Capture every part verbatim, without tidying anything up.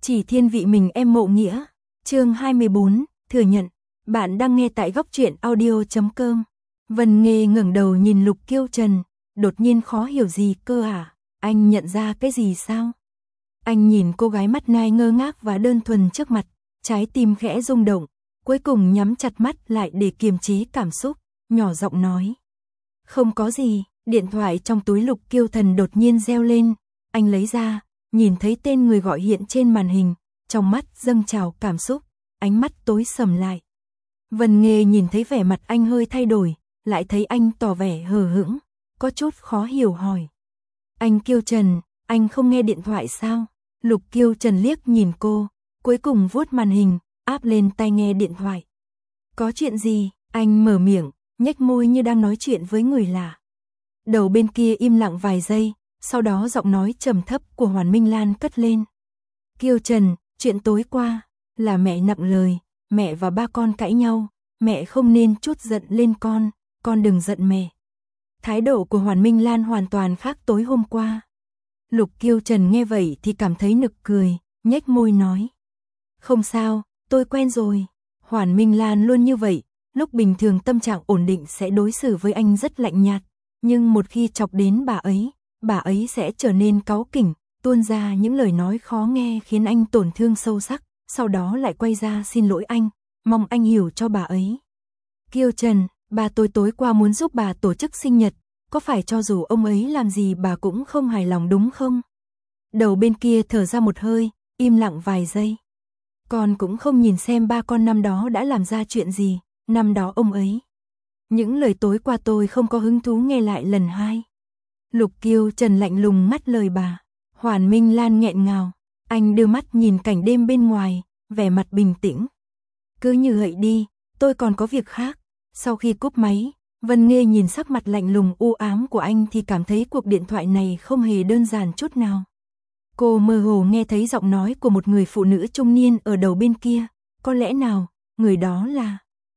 Chỉ thiên vị mình em mộ nghĩa. Chương hai mươi bốn, thừa nhận. Bạn đang nghe tại góc truyện audio chấm com. Vân Nghê ngẩng đầu nhìn Lục Kiêu Trần, đột nhiên khó hiểu gì cơ à? Anh nhận ra cái gì sao? Anh nhìn cô gái mắt nai ngơ ngác và đơn thuần trước mặt, trái tim khẽ rung động, cuối cùng nhắm chặt mắt lại để kiềm chế cảm xúc, nhỏ giọng nói. Không có gì. Điện thoại trong túi Lục Kiêu Thần đột nhiên reo lên, anh lấy ra, nhìn thấy tên người gọi hiện trên màn hình, trong mắt dâng trào cảm xúc, ánh mắt tối sầm lại. Vân Nghê nhìn thấy vẻ mặt anh hơi thay đổi, lại thấy anh tỏ vẻ hờ hững, có chút khó hiểu hỏi. Anh Kiêu Trần, anh không nghe điện thoại sao? Lục Kiêu Trần liếc nhìn cô, cuối cùng vuốt màn hình, áp lên tai nghe điện thoại. Có chuyện gì? Anh mở miệng, nhếch môi như đang nói chuyện với người lạ. Đầu bên kia im lặng vài giây, sau đó giọng nói trầm thấp của Hoàn Minh Lan cất lên. Kiêu Trần, chuyện tối qua, là mẹ nặng lời, mẹ và ba con cãi nhau, mẹ không nên trút giận lên con, con đừng giận mẹ. Thái độ của Hoàn Minh Lan hoàn toàn khác tối hôm qua. Lục Kiêu Trần nghe vậy thì cảm thấy nực cười, nhếch môi nói. Không sao, tôi quen rồi. Hoàn Minh Lan luôn như vậy, lúc bình thường tâm trạng ổn định sẽ đối xử với anh rất lạnh nhạt. Nhưng một khi chọc đến bà ấy, bà ấy sẽ trở nên cáu kỉnh, tuôn ra những lời nói khó nghe khiến anh tổn thương sâu sắc, sau đó lại quay ra xin lỗi anh, mong anh hiểu cho bà ấy. Kiêu Trần, bà tôi tối qua muốn giúp bà tổ chức sinh nhật, có phải cho dù ông ấy làm gì bà cũng không hài lòng đúng không? Đầu bên kia thở ra một hơi, im lặng vài giây. Con cũng không nhìn xem ba con năm đó đã làm ra chuyện gì, năm đó ông ấy. Những lời tối qua tôi không có hứng thú nghe lại lần hai. Lục Kiêu Trần lạnh lùng ngắt lời bà. Hoàn Minh Lan nghẹn ngào. Anh đưa mắt nhìn cảnh đêm bên ngoài, vẻ mặt bình tĩnh. Cứ như vậy đi, tôi còn có việc khác. Sau khi cúp máy, Vân Nghê nhìn sắc mặt lạnh lùng u ám của anh thì cảm thấy cuộc điện thoại này không hề đơn giản chút nào. Cô mơ hồ nghe thấy giọng nói của một người phụ nữ trung niên ở đầu bên kia. Có lẽ nào, người đó là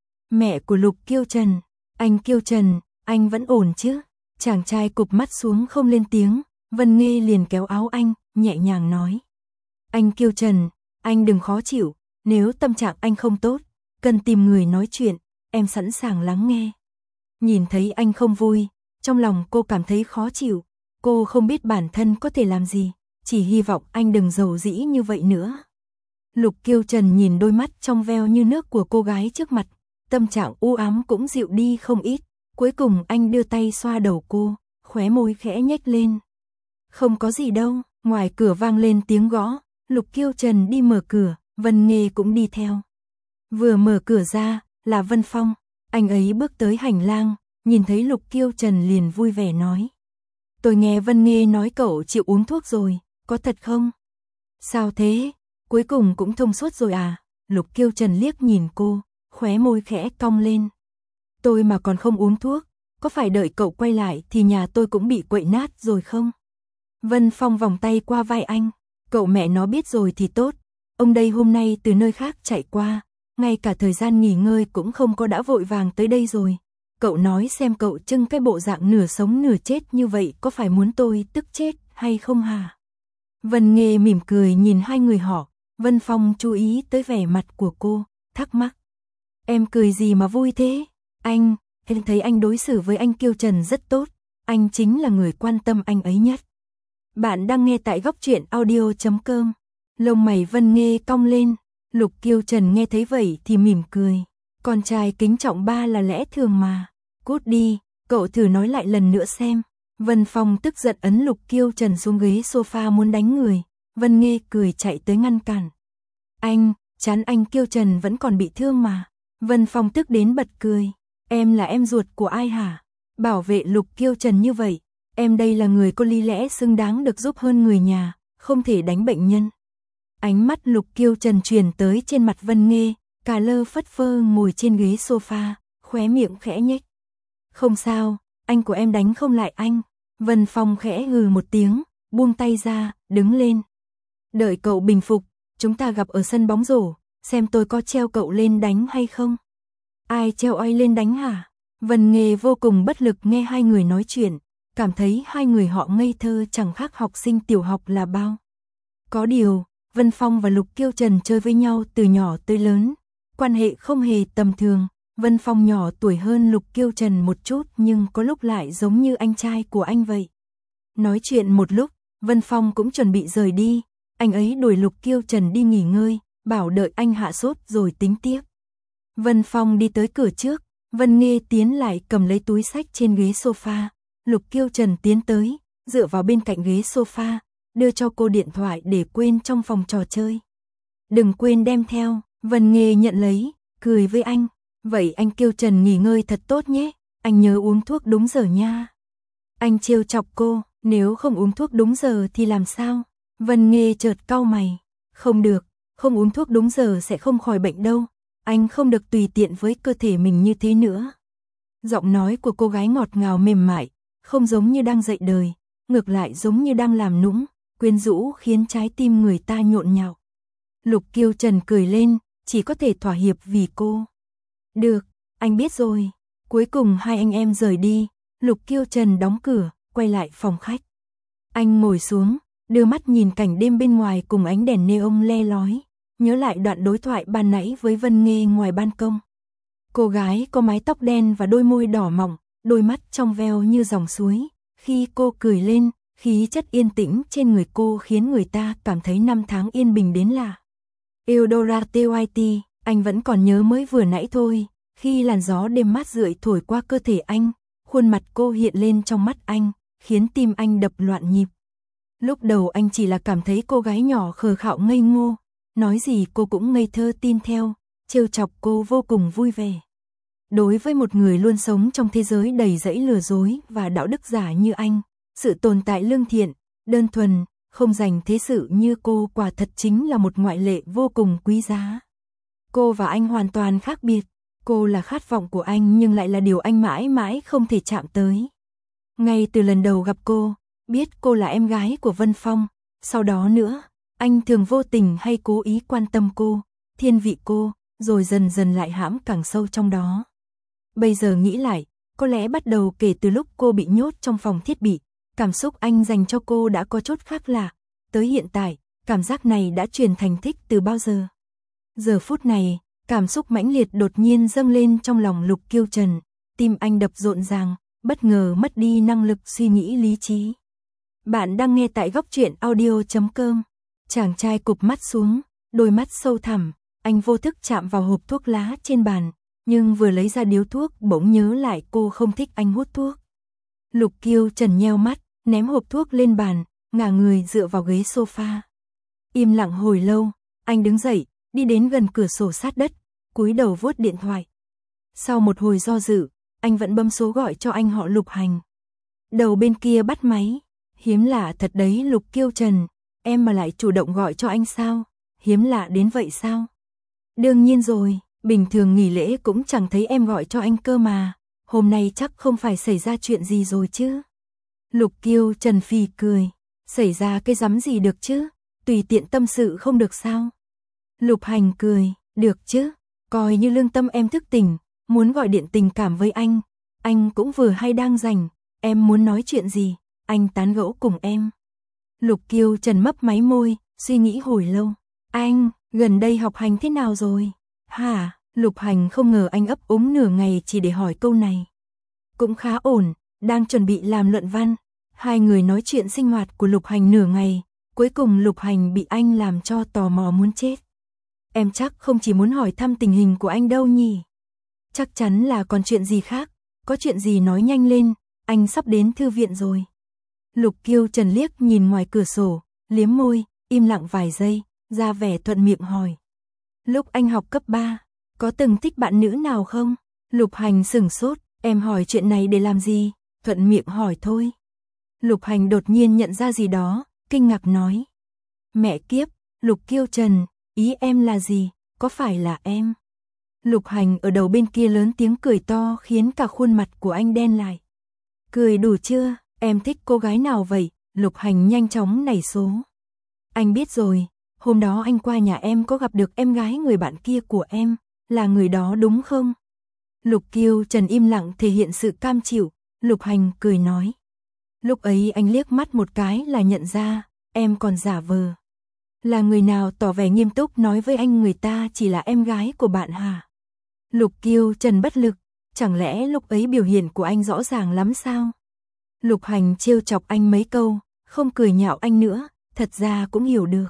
mẹ của Lục Kiêu Trần. Anh Kiêu Trần, anh vẫn ổn chứ? Chàng trai cụp mắt xuống không lên tiếng, Vân Nghê liền kéo áo anh, nhẹ nhàng nói. Anh Kiêu Trần, anh đừng khó chịu, nếu tâm trạng anh không tốt, cần tìm người nói chuyện, em sẵn sàng lắng nghe. Nhìn thấy anh không vui, trong lòng cô cảm thấy khó chịu, cô không biết bản thân có thể làm gì, chỉ hy vọng anh đừng giàu dĩ như vậy nữa. Lục Kiêu Trần nhìn đôi mắt trong veo như nước của cô gái trước mặt, tâm trạng u ám cũng dịu đi không ít, cuối cùng anh đưa tay xoa đầu cô, khóe môi khẽ nhếch lên. Không có gì đâu, ngoài cửa vang lên tiếng gõ, Lục Kiêu Trần đi mở cửa, Vân Nghê cũng đi theo. Vừa mở cửa ra, là Vân Phong, anh ấy bước tới hành lang, nhìn thấy Lục Kiêu Trần liền vui vẻ nói. Tôi nghe Vân Nghê nói cậu chịu uống thuốc rồi, có thật không? Sao thế, cuối cùng cũng thông suốt rồi à? Lục Kiêu Trần liếc nhìn cô, khóe môi khẽ cong lên. Tôi mà còn không uống thuốc, có phải đợi cậu quay lại thì nhà tôi cũng bị quậy nát rồi không? Vân Phong vòng tay qua vai anh, cậu mẹ nó biết rồi thì tốt, ông đây hôm nay từ nơi khác chạy qua, ngay cả thời gian nghỉ ngơi cũng không có đã vội vàng tới đây rồi. Cậu nói xem cậu trưng cái bộ dạng nửa sống nửa chết như vậy có phải muốn tôi tức chết hay không hả? Vân Nghê mỉm cười nhìn hai người họ, Vân Phong chú ý tới vẻ mặt của cô, thắc mắc. Em cười gì mà vui thế? Anh, em thấy anh đối xử với anh Kiêu Trần rất tốt, anh chính là người quan tâm anh ấy nhất. Bạn đang nghe tại góc truyện audio chấm com. Lông mày Vân Nghê cong lên, Lục Kiêu Trần nghe thấy vậy thì mỉm cười. Con trai kính trọng ba là lẽ thường mà. Cút đi, cậu thử nói lại lần nữa xem. Vân Phong tức giận ấn Lục Kiêu Trần xuống ghế sofa muốn đánh người. Vân Nghê cười chạy tới ngăn cản. Anh, chán anh Kiêu Trần vẫn còn bị thương mà. Vân Phong tức đến bật cười. Em là em ruột của ai hả? Bảo vệ Lục Kiêu Trần như vậy. Em đây là người có lý lẽ xứng đáng được giúp hơn người nhà, không thể đánh bệnh nhân. Ánh mắt Lục Kiêu Trần truyền tới trên mặt Vân Nghê, cà lơ phất phơ ngồi trên ghế sofa, khóe miệng khẽ nhếch. Không sao, anh của em đánh không lại anh. Vân Phong khẽ hừ một tiếng, buông tay ra, đứng lên. Đợi cậu bình phục, chúng ta gặp ở sân bóng rổ, xem tôi có treo cậu lên đánh hay không. Ai treo ai lên đánh hả? Vân Nghê vô cùng bất lực nghe hai người nói chuyện, cảm thấy hai người họ ngây thơ chẳng khác học sinh tiểu học là bao. Có điều, Vân Phong và Lục Kiêu Trần chơi với nhau từ nhỏ tới lớn, quan hệ không hề tầm thường. Vân Phong nhỏ tuổi hơn Lục Kiêu Trần một chút nhưng có lúc lại giống như anh trai của anh vậy. Nói chuyện một lúc, Vân Phong cũng chuẩn bị rời đi, anh ấy đuổi Lục Kiêu Trần đi nghỉ ngơi, bảo đợi anh hạ sốt rồi tính tiếp. Vân Phong đi tới cửa trước, Vân Nghê tiến lại cầm lấy túi sách trên ghế sofa, Lục Kiêu Trần tiến tới, dựa vào bên cạnh ghế sofa, đưa cho cô điện thoại để quên trong phòng trò chơi. Đừng quên đem theo, Vân Nghê nhận lấy, cười với anh, vậy anh Kiêu Trần nghỉ ngơi thật tốt nhé, anh nhớ uống thuốc đúng giờ nha. Anh trêu chọc cô, nếu không uống thuốc đúng giờ thì làm sao? Vân Nghê chợt cau mày, không được, không uống thuốc đúng giờ sẽ không khỏi bệnh đâu, anh không được tùy tiện với cơ thể mình như thế nữa. Giọng nói của cô gái ngọt ngào mềm mại, không giống như đang dạy đời, ngược lại giống như đang làm nũng, quyến rũ khiến trái tim người ta nhộn nhạo. Lục Kiêu Trần cười lên, chỉ có thể thỏa hiệp vì cô. Được, anh biết rồi. Cuối cùng hai anh em rời đi, Lục Kiêu Trần đóng cửa, quay lại phòng khách. Anh ngồi xuống, đưa mắt nhìn cảnh đêm bên ngoài cùng ánh đèn neon le lói, nhớ lại đoạn đối thoại ban nãy với Vân Nghê ngoài ban công. Cô gái có mái tóc đen và đôi môi đỏ mọng, đôi mắt trong veo như dòng suối. Khi cô cười lên, khí chất yên tĩnh trên người cô khiến người ta cảm thấy năm tháng yên bình đến lạ. Eudora tê i tê, anh vẫn còn nhớ mới vừa nãy thôi, khi làn gió đêm mát rượi thổi qua cơ thể anh, khuôn mặt cô hiện lên trong mắt anh, khiến tim anh đập loạn nhịp. Lúc đầu anh chỉ là cảm thấy cô gái nhỏ khờ khạo ngây ngô, nói gì cô cũng ngây thơ tin theo, trêu chọc cô vô cùng vui vẻ. Đối với một người luôn sống trong thế giới đầy rẫy lừa dối và đạo đức giả như anh, sự tồn tại lương thiện, đơn thuần, không dành thế sự như cô quả thật chính là một ngoại lệ vô cùng quý giá. Cô và anh hoàn toàn khác biệt, cô là khát vọng của anh nhưng lại là điều anh mãi mãi không thể chạm tới. Ngay từ lần đầu gặp cô, biết cô là em gái của Vân Phong, sau đó nữa, anh thường vô tình hay cố ý quan tâm cô, thiên vị cô, rồi dần dần lại hãm càng sâu trong đó. Bây giờ nghĩ lại, có lẽ bắt đầu kể từ lúc cô bị nhốt trong phòng thiết bị, cảm xúc anh dành cho cô đã có chút khác lạ, tới hiện tại, cảm giác này đã chuyển thành thích từ bao giờ. Giờ phút này, cảm xúc mãnh liệt đột nhiên dâng lên trong lòng Lục Kiêu Trần, tim anh đập rộn ràng, bất ngờ mất đi năng lực suy nghĩ lý trí. Bạn đang nghe tại góc truyện audio chấm com. Chàng trai cụp mắt xuống, đôi mắt sâu thẳm, anh vô thức chạm vào hộp thuốc lá trên bàn, nhưng vừa lấy ra điếu thuốc bỗng nhớ lại cô không thích anh hút thuốc. Lục Kiêu Trần nheo mắt, ném hộp thuốc lên bàn, ngả người dựa vào ghế sofa. Im lặng hồi lâu, anh đứng dậy, đi đến gần cửa sổ sát đất, cúi đầu vuốt điện thoại. Sau một hồi do dự, anh vẫn bấm số gọi cho anh họ Lục Hành. Đầu bên kia bắt máy, hiếm lạ thật đấy Lục Kiêu Trần, em mà lại chủ động gọi cho anh sao? Hiếm lạ đến vậy sao? Đương nhiên rồi, bình thường nghỉ lễ cũng chẳng thấy em gọi cho anh cơ mà, hôm nay chắc không phải xảy ra chuyện gì rồi chứ? Lục Kiêu Trần phì cười, xảy ra cái rắm gì được chứ, tùy tiện tâm sự không được sao? Lục Hành cười, được chứ, coi như lương tâm em thức tỉnh, muốn gọi điện tình cảm với anh, anh cũng vừa hay đang rảnh, em muốn nói chuyện gì, anh tán gẫu cùng em. Lục Kiêu Trần mấp máy môi, suy nghĩ hồi lâu, anh, gần đây học hành thế nào rồi? Hả, Lục Hành không ngờ anh ấp úng nửa ngày chỉ để hỏi câu này. Cũng khá ổn, đang chuẩn bị làm luận văn. Hai người nói chuyện sinh hoạt của Lục Hành nửa ngày, cuối cùng Lục Hành bị anh làm cho tò mò muốn chết. Em chắc không chỉ muốn hỏi thăm tình hình của anh đâu nhỉ? Chắc chắn là còn chuyện gì khác, có chuyện gì nói nhanh lên, anh sắp đến thư viện rồi. Lục Kiêu Trần liếc nhìn ngoài cửa sổ, liếm môi, im lặng vài giây, ra vẻ thuận miệng hỏi. Lúc anh học cấp ba, có từng thích bạn nữ nào không? Lục Hành sửng sốt, em hỏi chuyện này để làm gì? Thuận miệng hỏi thôi. Lục Hành đột nhiên nhận ra gì đó, kinh ngạc nói. Mẹ kiếp, Lục Kiêu Trần, ý em là gì? Có phải là em? Lục Hành ở đầu bên kia lớn tiếng cười to khiến cả khuôn mặt của anh đen lại. Cười đủ chưa? Em thích cô gái nào vậy? Lục Hành nhanh chóng nảy số. Anh biết rồi, hôm đó anh qua nhà em có gặp được em gái người bạn kia của em, là người đó đúng không? Lục Kiêu Trần im lặng thể hiện sự cam chịu, Lục Hành cười nói. Lúc ấy anh liếc mắt một cái là nhận ra, em còn giả vờ. Là người nào tỏ vẻ nghiêm túc nói với anh người ta chỉ là em gái của bạn hả? Lục Kiêu Trần bất lực, chẳng lẽ lúc ấy biểu hiện của anh rõ ràng lắm sao? Lục Hành trêu chọc anh mấy câu, không cười nhạo anh nữa, thật ra cũng hiểu được.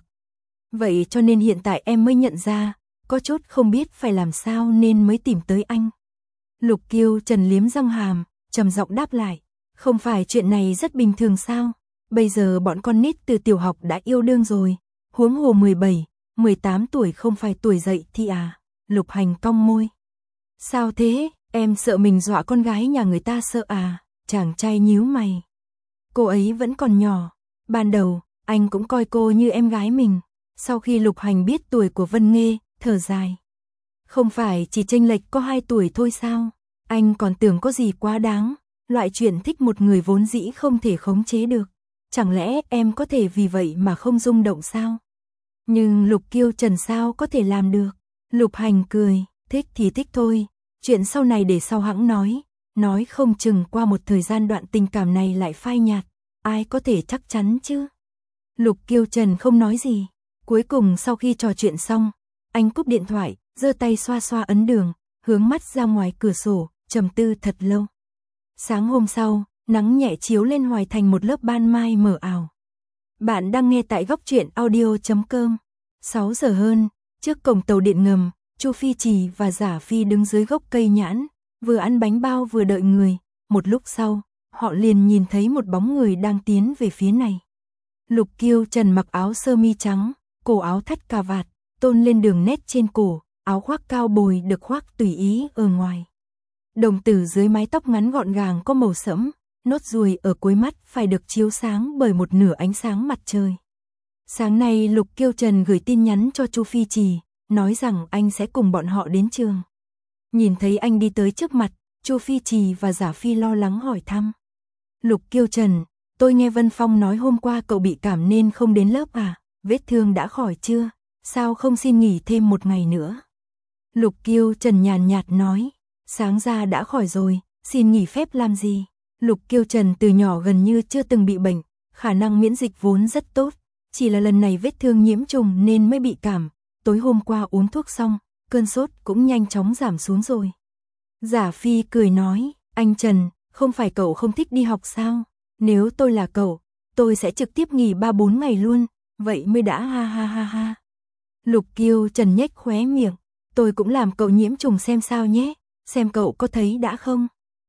Vậy cho nên hiện tại em mới nhận ra, có chút không biết phải làm sao nên mới tìm tới anh. Lục Kiêu Trần liếm răng hàm, trầm giọng đáp lại, không phải chuyện này rất bình thường sao? Bây giờ bọn con nít từ tiểu học đã yêu đương rồi, huống hồ mười bảy, mười tám tuổi không phải tuổi dậy thì à? Lục Hành cong môi. Sao thế, em sợ mình dọa con gái nhà người ta sợ à? Chàng trai nhíu mày. Cô ấy vẫn còn nhỏ, ban đầu, anh cũng coi cô như em gái mình. Sau khi Lục Hành biết tuổi của Vân Nghê, thở dài. Không phải chỉ chênh lệch có hai tuổi thôi sao? Anh còn tưởng có gì quá đáng, loại chuyện thích một người vốn dĩ không thể khống chế được. Chẳng lẽ em có thể vì vậy mà không rung động sao? Nhưng Lục Kiêu Trần sao có thể làm được? Lục Hành cười, thích thì thích thôi, chuyện sau này để sau hãng nói. Nói không chừng qua một thời gian đoạn tình cảm này lại phai nhạt, ai có thể chắc chắn chứ? Lục Kiêu Trần không nói gì. Cuối cùng sau khi trò chuyện xong, anh cúp điện thoại, giơ tay xoa xoa ấn đường, hướng mắt ra ngoài cửa sổ, trầm tư thật lâu. Sáng hôm sau, nắng nhẹ chiếu lên Hoài Thành một lớp ban mai mờ ảo. Bạn đang nghe tại góc truyện audio chấm com. sáu giờ hơn, trước cổng tàu điện ngầm, Chu Phi Trì và Giả Phi đứng dưới gốc cây nhãn, vừa ăn bánh bao vừa đợi người. Một lúc sau, họ liền nhìn thấy một bóng người đang tiến về phía này. Lục Kiêu Trần mặc áo sơ mi trắng, cổ áo thắt cà vạt, tôn lên đường nét trên cổ, áo khoác cao bồi được khoác tùy ý ở ngoài. Đồng tử dưới mái tóc ngắn gọn gàng có màu sẫm, nốt ruồi ở cuối mắt phải được chiếu sáng bởi một nửa ánh sáng mặt trời. Sáng nay Lục Kiêu Trần gửi tin nhắn cho Chu Phi Trì, nói rằng anh sẽ cùng bọn họ đến trường. Nhìn thấy anh đi tới trước mặt, Chu Phi Trì và Giả Phi lo lắng hỏi thăm. Lục Kiêu Trần, tôi nghe Vân Phong nói hôm qua cậu bị cảm nên không đến lớp à? Vết thương đã khỏi chưa? Sao không xin nghỉ thêm một ngày nữa? Lục Kiêu Trần nhàn nhạt nói, sáng ra đã khỏi rồi, xin nghỉ phép làm gì? Lục Kiêu Trần từ nhỏ gần như chưa từng bị bệnh, khả năng miễn dịch vốn rất tốt, chỉ là lần này vết thương nhiễm trùng nên mới bị cảm, tối hôm qua uống thuốc xong, cơn sốt cũng nhanh chóng giảm xuống rồi. Giả Phi cười nói, anh Trần, không phải cậu không thích đi học sao? Nếu tôi là cậu, tôi sẽ trực tiếp nghỉ ba bốn ngày luôn, vậy mới đã ha ha ha ha. Lục Kiêu Trần nhếch khóe miệng, tôi cũng làm cậu nhiễm trùng xem sao nhé, xem cậu có thấy đã không?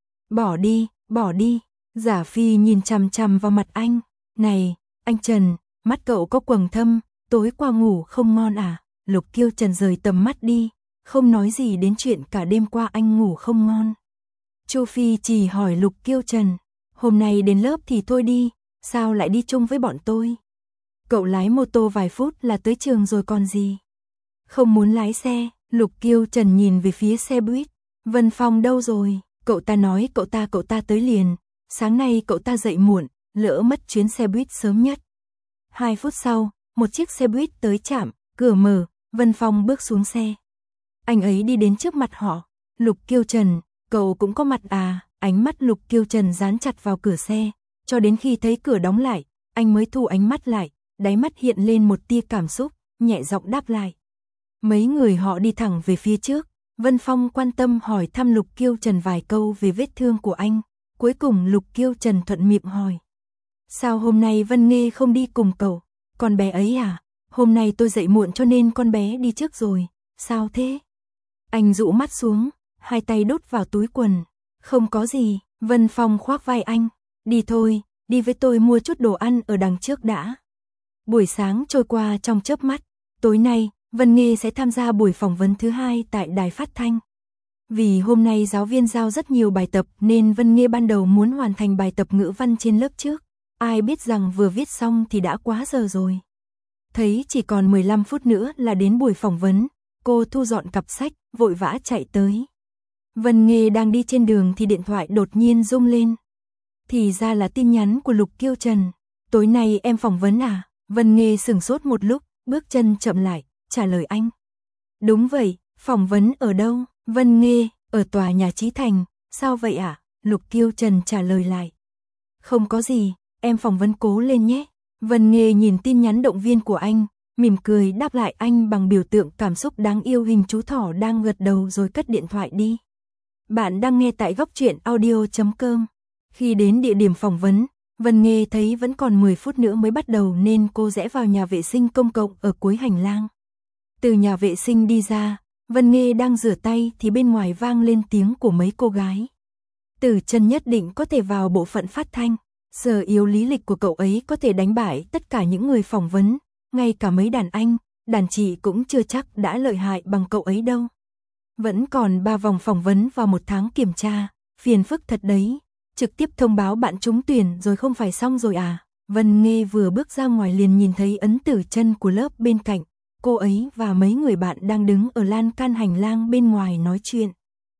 Bỏ đi, bỏ đi. Giả Phi nhìn chằm chằm vào mặt anh, này, anh Trần, mắt cậu có quầng thâm, tối qua ngủ không ngon à? Lục Kiêu Trần rời tầm mắt đi, không nói gì đến chuyện cả đêm qua anh ngủ không ngon. Chu Phi chỉ hỏi Lục Kiêu Trần, hôm nay đến lớp thì thôi đi, sao lại đi chung với bọn tôi? Cậu lái mô tô vài phút là tới trường rồi còn gì? Không muốn lái xe, Lục Kiêu Trần nhìn về phía xe buýt, Vân Phong đâu rồi? Cậu ta nói cậu ta cậu ta tới liền, sáng nay cậu ta dậy muộn, lỡ mất chuyến xe buýt sớm nhất. Hai phút sau, một chiếc xe buýt tới trạm, cửa mở, Vân Phong bước xuống xe. Anh ấy đi đến trước mặt họ, Lục Kiêu Trần, cậu cũng có mặt à? Ánh mắt Lục Kiêu Trần dán chặt vào cửa xe, cho đến khi thấy cửa đóng lại, anh mới thu ánh mắt lại, đáy mắt hiện lên một tia cảm xúc, nhẹ giọng đáp lại. Mấy người họ đi thẳng về phía trước, Vân Phong quan tâm hỏi thăm Lục Kiêu Trần vài câu về vết thương của anh, cuối cùng Lục Kiêu Trần thuận miệng hỏi. Sao hôm nay Vân Nghê không đi cùng cậu? Con bé ấy à? Hôm nay tôi dậy muộn cho nên con bé đi trước rồi, sao thế? Anh dụ mắt xuống, hai tay đút vào túi quần. Không có gì, Vân Phong khoác vai anh. Đi thôi, đi với tôi mua chút đồ ăn ở đằng trước đã. Buổi sáng trôi qua trong chớp mắt, tối nay, Vân Nghê sẽ tham gia buổi phỏng vấn thứ hai tại đài phát thanh. Vì hôm nay giáo viên giao rất nhiều bài tập nên Vân Nghê ban đầu muốn hoàn thành bài tập ngữ văn trên lớp trước. Ai biết rằng vừa viết xong thì đã quá giờ rồi. Thấy chỉ còn mười lăm phút nữa là đến buổi phỏng vấn, cô thu dọn cặp sách, vội vã chạy tới. Vân Nghê đang đi trên đường thì điện thoại đột nhiên rung lên. Thì ra là tin nhắn của Lục Kiêu Trần. Tối nay em phỏng vấn à? Vân Nghê sửng sốt một lúc, bước chân chậm lại, trả lời anh. Đúng vậy, phỏng vấn ở đâu? Vân Nghê, ở tòa nhà Chí Thành. Sao vậy ạ? À? Lục Kiêu Trần trả lời lại. Không có gì, em phỏng vấn cố lên nhé. Vân Nghê nhìn tin nhắn động viên của anh, mỉm cười đáp lại anh bằng biểu tượng cảm xúc đáng yêu hình chú thỏ đang gật đầu rồi cất điện thoại đi. Bạn đang nghe tại góc truyện audio chấm com. Khi đến địa điểm phỏng vấn, Vân Nghê thấy vẫn còn mười phút nữa mới bắt đầu nên cô rẽ vào nhà vệ sinh công cộng ở cuối hành lang. Từ nhà vệ sinh đi ra, Vân Nghê đang rửa tay thì bên ngoài vang lên tiếng của mấy cô gái. Tử Chân nhất định có thể vào bộ phận phát thanh, sở yếu lý lịch của cậu ấy có thể đánh bại tất cả những người phỏng vấn, ngay cả mấy đàn anh, đàn chị cũng chưa chắc đã lợi hại bằng cậu ấy đâu. Vẫn còn ba vòng phỏng vấn và một tháng kiểm tra, phiền phức thật đấy. Trực tiếp thông báo bạn trúng tuyển rồi không phải xong rồi à? Vân Nghê vừa bước ra ngoài liền nhìn thấy Ấn Tử Chân của lớp bên cạnh. Cô ấy và mấy người bạn đang đứng ở lan can hành lang bên ngoài nói chuyện.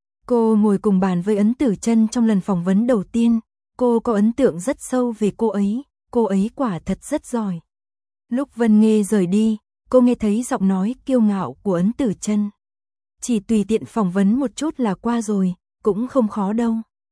Cô ngồi cùng bàn với Ấn Tử Chân trong lần phỏng vấn đầu tiên. Cô có ấn tượng rất sâu về cô ấy. Cô ấy quả thật rất giỏi. Lúc Vân Nghê rời đi, cô nghe thấy giọng nói kiêu ngạo của Ấn Tử Chân. Chỉ tùy tiện phỏng vấn một chút là qua rồi, cũng không khó đâu.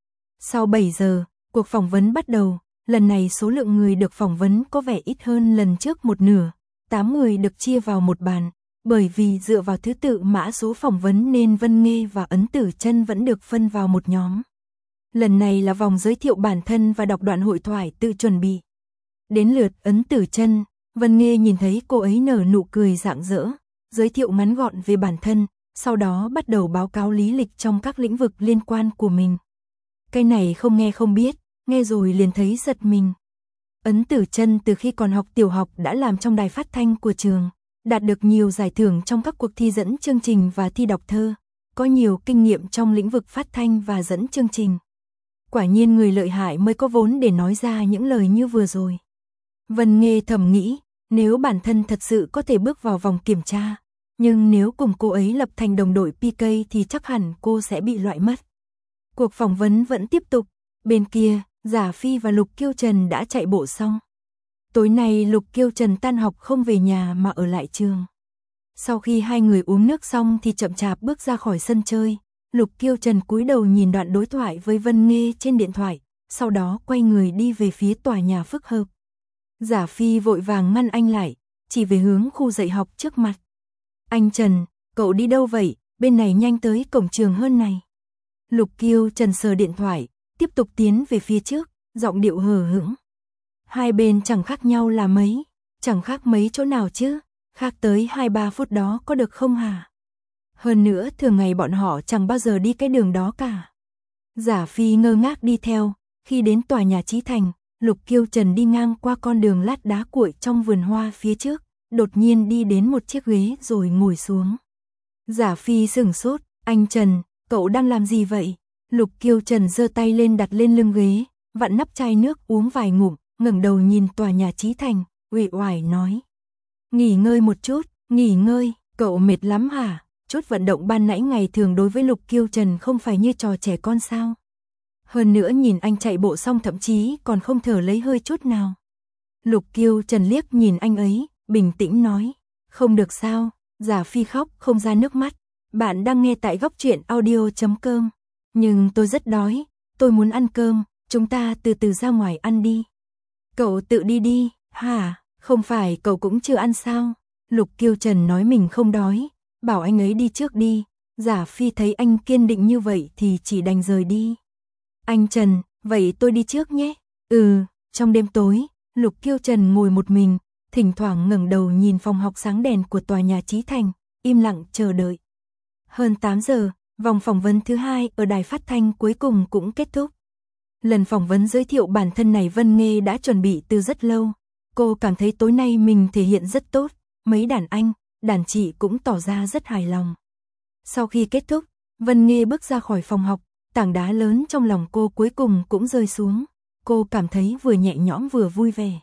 Sau bảy giờ, cuộc phỏng vấn bắt đầu. Lần này số lượng người được phỏng vấn có vẻ ít hơn lần trước một nửa. tám người được chia vào một bàn. Bởi vì dựa vào thứ tự mã số phỏng vấn nên Vân Nghê và Ấn Tử Chân vẫn được phân vào một nhóm. Lần này là vòng giới thiệu bản thân và đọc đoạn hội thoại tự chuẩn bị. Đến lượt Ấn Tử Chân, Vân Nghê nhìn thấy cô ấy nở nụ cười rạng rỡ, giới thiệu ngắn gọn về bản thân, sau đó bắt đầu báo cáo lý lịch trong các lĩnh vực liên quan của mình. Cái này không nghe không biết, nghe rồi liền thấy giật mình. Ấn Tử Chân từ khi còn học tiểu học đã làm trong đài phát thanh của trường, đạt được nhiều giải thưởng trong các cuộc thi dẫn chương trình và thi đọc thơ, có nhiều kinh nghiệm trong lĩnh vực phát thanh và dẫn chương trình. Quả nhiên người lợi hại mới có vốn để nói ra những lời như vừa rồi. Vân Nghê thầm nghĩ, nếu bản thân thật sự có thể bước vào vòng kiểm tra, nhưng nếu cùng cô ấy lập thành đồng đội pê ca thì chắc hẳn cô sẽ bị loại mất. Cuộc phỏng vấn vẫn tiếp tục, bên kia, Giả Phi và Lục Kiêu Trần đã chạy bộ xong. Tối nay Lục Kiêu Trần tan học không về nhà mà ở lại trường. Sau khi hai người uống nước xong thì chậm chạp bước ra khỏi sân chơi. Lục Kiêu Trần cúi đầu nhìn đoạn đối thoại với Vân Nghê trên điện thoại, sau đó quay người đi về phía tòa nhà phức hợp. Giả Phi vội vàng ngăn anh lại, chỉ về hướng khu dạy học trước mặt. Anh Trần, cậu đi đâu vậy? Bên này nhanh tới cổng trường hơn này. Lục Kiêu Trần sờ điện thoại, tiếp tục tiến về phía trước, giọng điệu hờ hững. Hai bên chẳng khác nhau là mấy, chẳng khác mấy chỗ nào chứ, khác tới hai ba phút đó có được không hả? Hơn nữa thường ngày bọn họ chẳng bao giờ đi cái đường đó cả. Giả Phi ngơ ngác đi theo, khi đến tòa nhà Chí Thành, Lục Kiêu Trần đi ngang qua con đường lát đá cuội trong vườn hoa phía trước, đột nhiên đi đến một chiếc ghế rồi ngồi xuống. Giả Phi sửng sốt, anh Trần, cậu đang làm gì vậy? Lục Kiêu Trần giơ tay lên đặt lên lưng ghế, vặn nắp chai nước uống vài ngụm, ngẩng đầu nhìn tòa nhà Chí Thành, uể oải nói. Nghỉ ngơi một chút, nghỉ ngơi, cậu mệt lắm hả? Chút vận động ban nãy ngày thường đối với Lục Kiêu Trần không phải như trò trẻ con sao? Hơn nữa nhìn anh chạy bộ xong thậm chí còn không thở lấy hơi chút nào. Lục Kiêu Trần liếc nhìn anh ấy, bình tĩnh nói. Không được sao? Giả Phi khóc không ra nước mắt. Bạn đang nghe tại góc truyện audio chấm com. Nhưng tôi rất đói, tôi muốn ăn cơm, chúng ta từ từ ra ngoài ăn đi. Cậu tự đi đi, hả? Không phải cậu cũng chưa ăn sao? Lục Kiêu Trần nói mình không đói, bảo anh ấy đi trước đi. Giả Phi thấy anh kiên định như vậy thì chỉ đành rời đi. Anh Trần, vậy tôi đi trước nhé. Ừ, trong đêm tối, Lục Kiêu Trần ngồi một mình, thỉnh thoảng ngẩng đầu nhìn phòng học sáng đèn của tòa nhà Chí Thành, im lặng chờ đợi. Hơn tám giờ, vòng phỏng vấn thứ hai ở đài phát thanh cuối cùng cũng kết thúc. Lần phỏng vấn giới thiệu bản thân này Vân Nghê đã chuẩn bị từ rất lâu. Cô cảm thấy tối nay mình thể hiện rất tốt, mấy đàn anh, đàn chị cũng tỏ ra rất hài lòng. Sau khi kết thúc, Vân Nghê bước ra khỏi phòng học, tảng đá lớn trong lòng cô cuối cùng cũng rơi xuống. Cô cảm thấy vừa nhẹ nhõm vừa vui vẻ.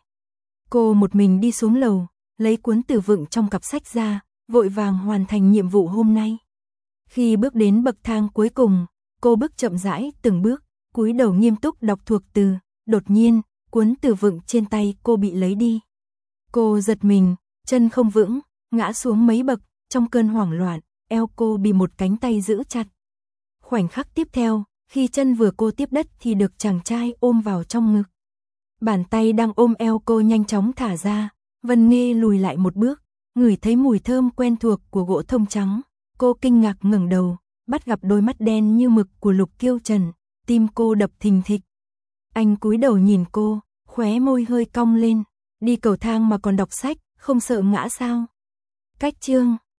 Cô một mình đi xuống lầu, lấy cuốn từ vựng trong cặp sách ra, vội vàng hoàn thành nhiệm vụ hôm nay. Khi bước đến bậc thang cuối cùng, cô bước chậm rãi từng bước, cúi đầu nghiêm túc đọc thuộc từ. Đột nhiên, cuốn từ vựng trên tay cô bị lấy đi. Cô giật mình, chân không vững, ngã xuống mấy bậc, trong cơn hoảng loạn, eo cô bị một cánh tay giữ chặt. Khoảnh khắc tiếp theo, khi chân vừa cô tiếp đất thì được chàng trai ôm vào trong ngực. Bàn tay đang ôm eo cô nhanh chóng thả ra, Vân Nghê lùi lại một bước, ngửi thấy mùi thơm quen thuộc của gỗ thông trắng, cô kinh ngạc ngẩng đầu, bắt gặp đôi mắt đen như mực của Lục Kiêu Trần, tim cô đập thình thịch. Anh cúi đầu nhìn cô, khóe môi hơi cong lên, đi cầu thang mà còn đọc sách, không sợ ngã sao? Cách chương